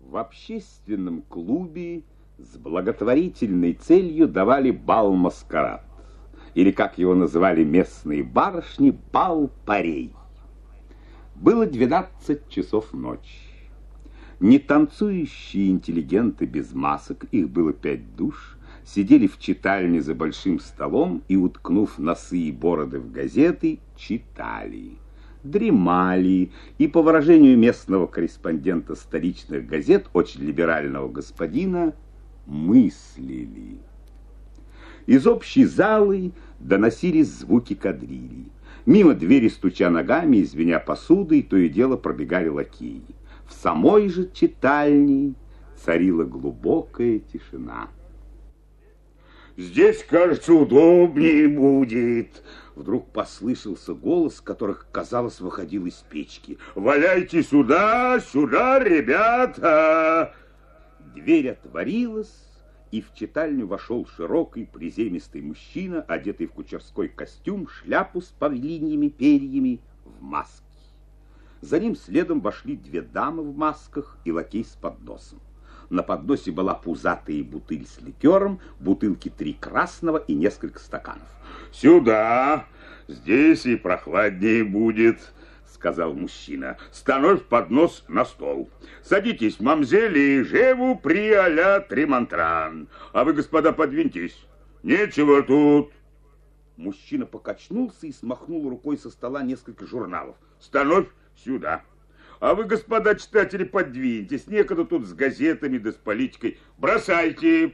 В общественном клубе с благотворительной целью давали бал-маскарад, или, как его называли местные барышни, бал-парей. Было 12 часов ночи. Нетанцующие интеллигенты без масок, их было 5 душ, сидели в читальне за большим столом и, уткнув носы и бороды в газеты, читали. Дремали и, по выражению местного корреспондента столичных газет, очень либерального господина, мыслили. Из общей залы доносились звуки кадрили. Мимо двери, стуча ногами и звеня посудой, то и дело пробегали лакеи. В самой же читальне царила глубокая тишина. «Здесь, кажется, удобнее будет». Вдруг послышался голос, который, казалось, выходил из печки. «Валяйте сюда, сюда, ребята!» Дверь отворилась, и в читальню вошел широкий приземистый мужчина, одетый в кучерской костюм, шляпу с павлиньими перьями, в маске. За ним следом вошли 2 дамы в масках и лакей с подносом. На подносе была пузатая бутыль с ликером, бутылки 3 красного и несколько стаканов. «Сюда, здесь и прохладнее будет», — сказал мужчина. «Становь поднос на стол. Садитесь, мамзели, живу при а-ля Тремонтран. А вы, господа, подвиньтесь. Нечего тут». Мужчина покачнулся и смахнул рукой со стола несколько журналов. «Становь сюда. А вы, господа читатели, подвиньтесь. Некогда тут с газетами да с политикой. Бросайте».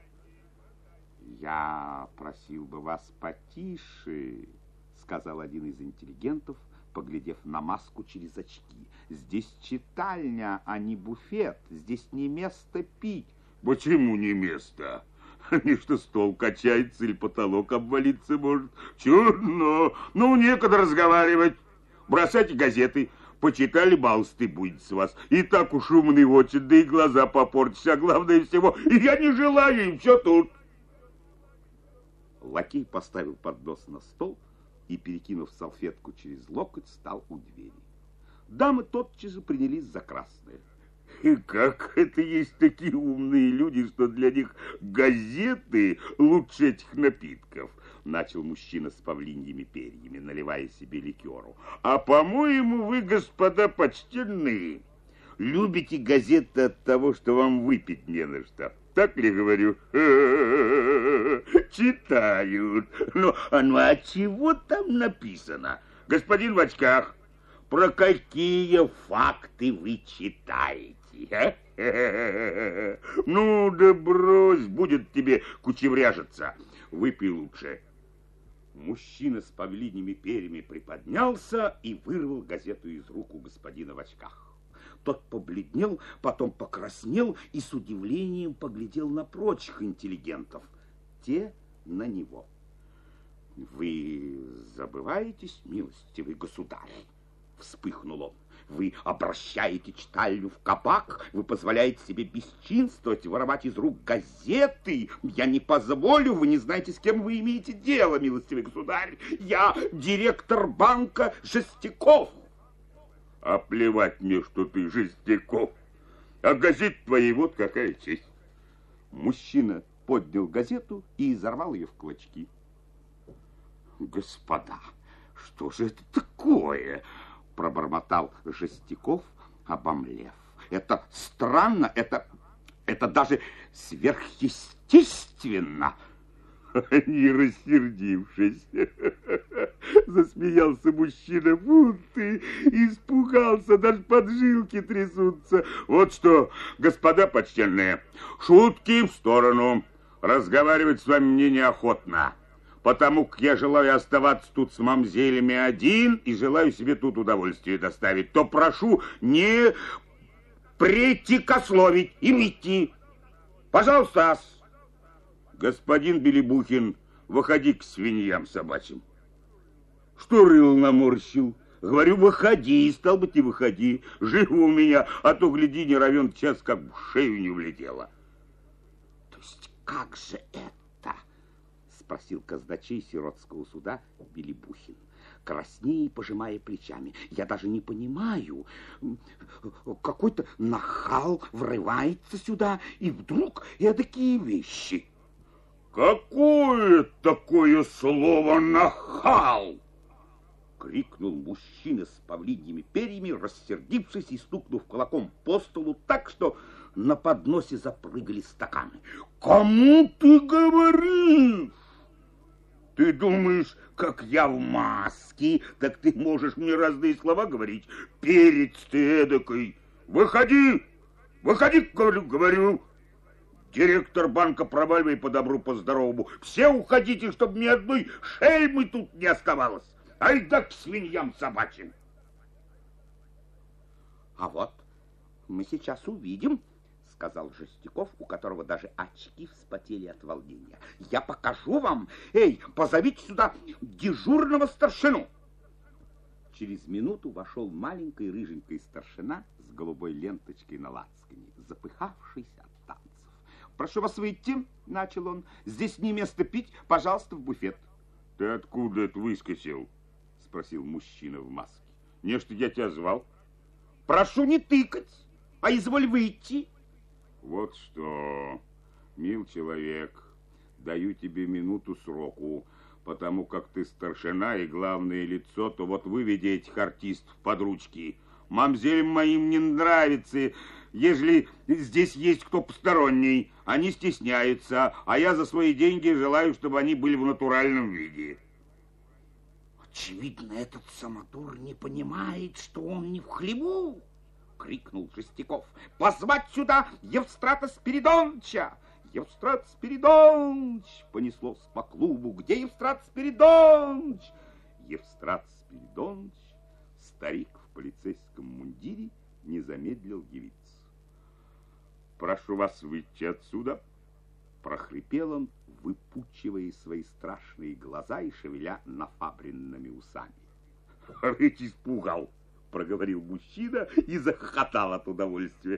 «Я просил бы вас потише», — сказал один из интеллигентов, поглядев на маску через очки. «Здесь читальня, а не буфет. Здесь не место пить». «Почему не место? Не что стол качается или потолок обвалиться может. Чудно. Ну, некогда разговаривать. Бросайте газеты. Почитали, балсты будет с вас. И так уж умный очень, да и глаза попортишь. А главное всего, я не желаю им, все тут». Лакей поставил поднос на стол и, перекинув салфетку через локоть, стал у двери. Дамы тотчас же принялись за красное. И как это есть такие умные люди, что для них газеты лучше этих напитков? Начал мужчина с павлиньими перьями, наливая себе ликеру. А по-моему, вы, господа почтенные, любите газеты от того, что вам выпить не на что. Так ли говорю? Читают. Ну, а чего там написано? Господин в очках, про какие факты вы читаете? Ну, да брось, будет тебе кучевряжиться. Выпей лучше. Мужчина с павлиньими перьями приподнялся и вырвал газету из рук у господина в очках. Тот побледнел, потом покраснел и с удивлением поглядел на прочих интеллигентов. Те на него. «Вы забываетесь, милостивый государь?» — вспыхнул он. «Вы обращаете читальню в кабак, вы позволяете себе бесчинствовать, воровать из рук газеты. Я не позволю, вы не знаете, с кем вы имеете дело, милостивый государь. Я директор банка Жестяков». «А плевать мне, что ты Жестяков. А газет твоей вот какая честь». Мужчина поднял газету и изорвал ее в клочки. «Господа, что же это такое?» — пробормотал Жестяков, обомлев. «Это странно, это даже сверхъестественно». Не рассердившись, засмеялся мужчина. Фу ты, испугался, даже поджилки трясутся. Вот что, господа почтенные, шутки в сторону. Разговаривать с вами мне неохотно, потому как я желаю оставаться тут с мамзелями один и желаю себе тут удовольствие доставить. То прошу не претикословить и уйти. Пожалуйста, ас. Господин Белебухин, выходи к свиньям собачьим. Что рыл наморщил? Говорю, выходи, стал быть, и выходи. Живо у меня, а то, гляди, не равен час, как в шею не влетело. То есть как же это? Спросил казначей сиротского суда Белебухин. краснея и пожимая плечами. Я даже не понимаю, какой-то нахал врывается сюда, и вдруг эдакие вещи. Какое такое слово «нахал»? Крикнул мужчина с павлиньими перьями, рассердившись и стукнув кулаком по столу так, что на подносе запрыгали стаканы. Кому ты говоришь? Ты думаешь, как я в маске, так ты можешь мне разные слова говорить? Перец ты эдакой. Выходи, выходи, говорю. Директор банка, проваливай по добру, по здоровому. Все уходите, чтобы ни одной шельмы тут не оставалось. Айда к свиньям собачьим. А вот мы сейчас увидим, сказал Жестяков, у которого даже очки вспотели от волнения. Я покажу вам. Эй, позовите сюда дежурного старшину. Через минуту вошел маленький рыженький старшина с голубой ленточкой на лацкане, запыхавшийся от танцев. Прошу вас выйти, начал он. Здесь не место пить, пожалуйста, в буфет. Ты откуда это выскочил? Спросил мужчина в маске. Не, что я тебя звал. Прошу не тыкать, а изволь выйти. Вот что, мил человек, даю тебе минуту сроку, потому как ты старшина и главное лицо, то вот выведи этих артистов под ручки. Мамзелям моим не нравится, ежели здесь есть кто посторонний. Они стесняются, а я за свои деньги желаю, чтобы они были в натуральном виде. Очевидно, этот самодур не понимает, что он не в хлеву, крикнул Жестяков. Позвать сюда Евстрата Спиридоновича! Евстрат Спиридонович! Понеслось по клубу. Где Евстрат Спиридонович? Евстрат Спиридонович, старик в полицейском мундире, не замедлил явиться. Прошу вас выйти отсюда, прохрипел он, выпучивая свои страшные глаза и шевеля нафабренными усами. Рысь испугал, проговорил мужчина и захохотал от удовольствия.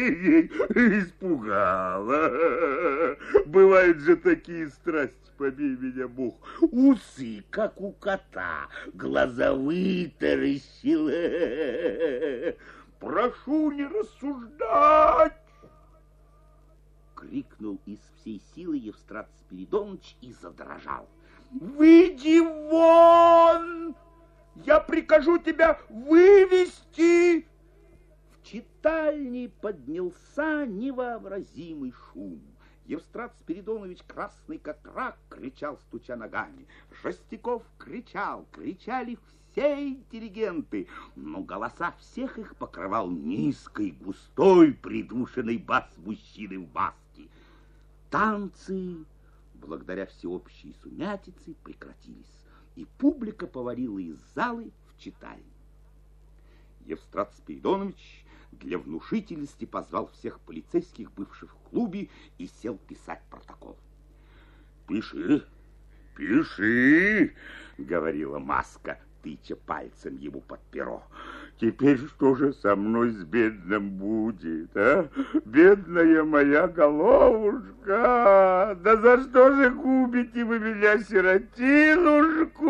Испугал. Бывают же такие страсти, побей меня Бог. Усы, как у кота, глаза вытаращил. Прошу не рассуждать. Крикнул из всей силы Евстрат Спиридонович и задрожал. Выйди вон! Я прикажу тебя вывести! В читальне поднялся невообразимый шум. Евстрат Спиридонович, красный как рак, кричал, стуча ногами. Жестяков кричал, кричали все интеллигенты, но голоса всех их покрывал низкий, густой, придушенный бас мужчины в маске. Танцы, благодаря всеобщей сумятице, прекратились, и публика повалила из залы в читальню. Евстрат Спиридонович для внушительности позвал всех полицейских, бывших в клубе, и сел писать протокол. «Пиши, пиши», — говорила маска, тыча пальцем ему под перо. «Теперь что же со мной с бедным будет, а? Бедная моя головушка! Да за что же губите вы меня, сиротинушку?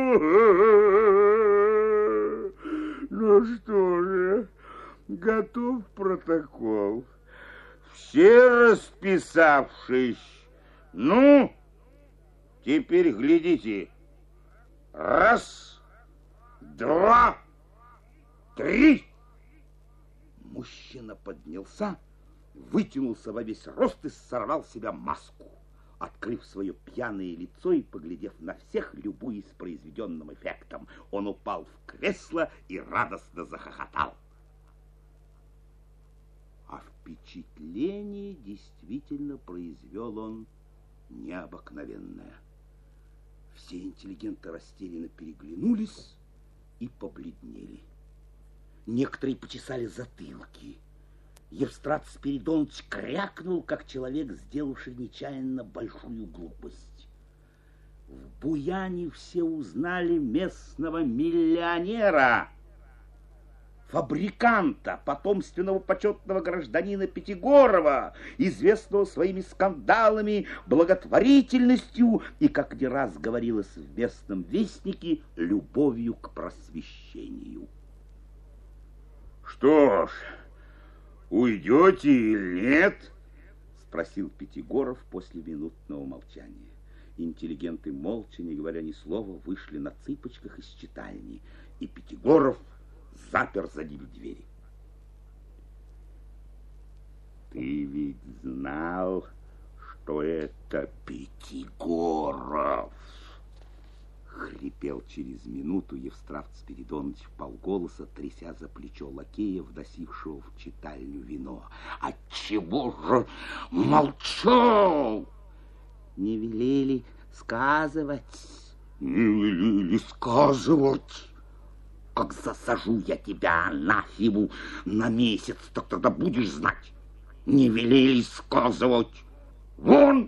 Ну что же, готов протокол. Все расписавшись. Ну, теперь глядите. Раз, два, три. Мужчина поднялся, вытянулся во весь рост и сорвал с себя маску, открыв свое пьяное лицо и поглядев на всех, любуясь произведенным эффектом. Он упал в кресло и радостно захохотал. А впечатление действительно произвел он необыкновенное. Все интеллигенты растерянно переглянулись и побледнели. Некоторые почесали затылки. Евстрат Спиридонович крякнул, как человек, сделавший нечаянно большую глупость. В буяне все узнали местного миллионера. фабриканта, потомственного почетного гражданина Пятигорова, известного своими скандалами, благотворительностью и, как не раз говорилось в местном вестнике, любовью к просвещению. Что ж, уйдете или нет? Спросил Пятигоров после минутного молчания. Интеллигенты молча, не говоря ни слова, вышли на цыпочках из читальни, и Пятигоров запер за ними двери. Ты ведь знал, что это Пятигоров? Хрипел через минуту Евстрат Спиридонович вполголоса, тряся за плечо лакея, вносившего в читальню вино. Отчего же молчал? Не велели сказывать. Не велели сказывать. Как засажу я тебя анафему на месяц, так тогда будешь знать. Не велели сказывать. Вон!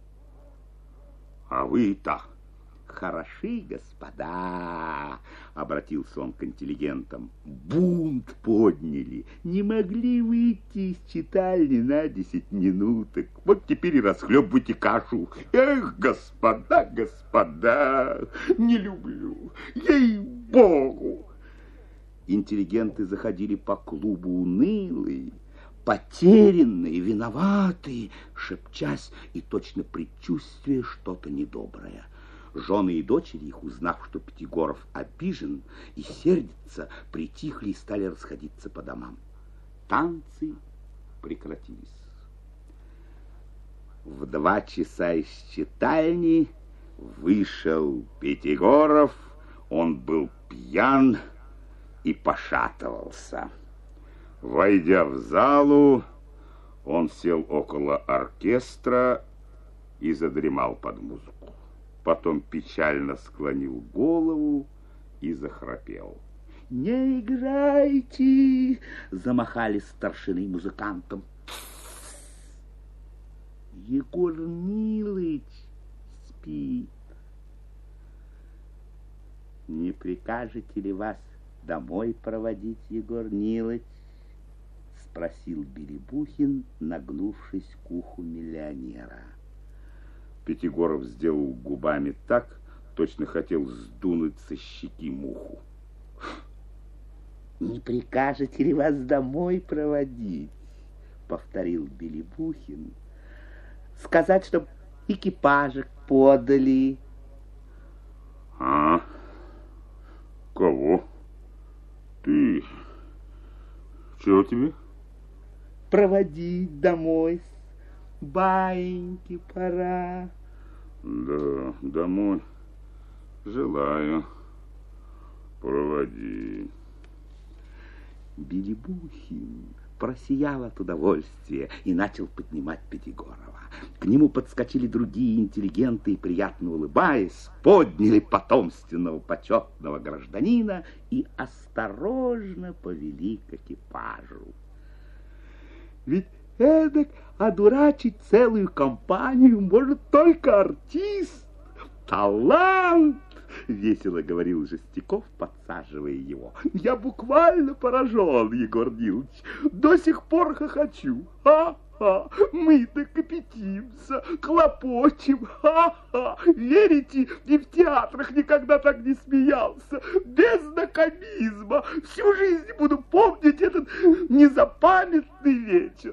А вы-то хороши, господа, обратился он к интеллигентам. Бунт подняли, не могли выйти из читальни на 10 минуток. Вот теперь и расхлебывайте кашу. Эх, господа, господа, не люблю, ей-богу. Интеллигенты заходили по клубу унылые, потерянные, виноватые, шепчась и точно предчувствуя что-то недоброе. Жены и дочери их, узнав, что Пятигоров обижен и сердится, притихли и стали расходиться по домам. Танцы прекратились. В 2 часа из читальни вышел Пятигоров. Он был пьян и пошатывался. Войдя в залу, он сел около оркестра и задремал под музыку. Потом печально склонил голову и захрапел. «Не играйте!» — замахали старшины музыкантам. Егор Нилыч спит. «Не прикажете ли вас домой проводить, Егор Нилыч?» — спросил Белебухин, нагнувшись к уху миллионера. Пятигоров сделал губами так, точно хотел сдунуть со щеки муху. «Не прикажете ли вас домой проводить?» — повторил Белебухин. «Сказать, чтоб экипажек подали». «А? Кого? Ты? Чего тебе?» «Проводить домой. Баиньки пора». «Да, домой. Желаю. Проводи». Белебухин просиял от удовольствия и начал поднимать Пятигорова. К нему подскочили другие интеллигенты и, приятно улыбаясь, подняли потомственного почетного гражданина и осторожно повели к экипажу. Ведь эдак одурачить целую компанию может только артист, талант, — весело говорил Жестяков, подсаживая его. «Я буквально поражен, Егор Нилыч. До сих пор хохочу. Ха-ха! Мы-то кипятимся, хлопочем. Ха-ха! Верите, и в театрах никогда так не смеялся. Без комизма. Всю жизнь буду помнить этот незапамятный вечер».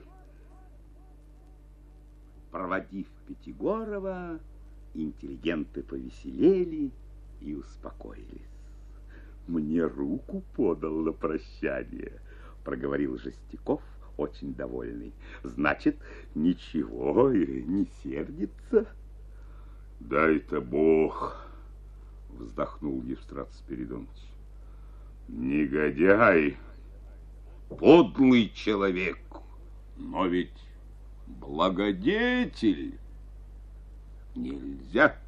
Проводив Пятигорова, интеллигенты повеселели и успокоились. «Мне руку подал на прощание», — проговорил Жестяков, очень довольный. «Значит, ничего и не сердится?» «Дай-то Бог», — вздохнул Евстрат Спиридонович. «Негодяй, подлый человек, но ведь благодетель. Нельзя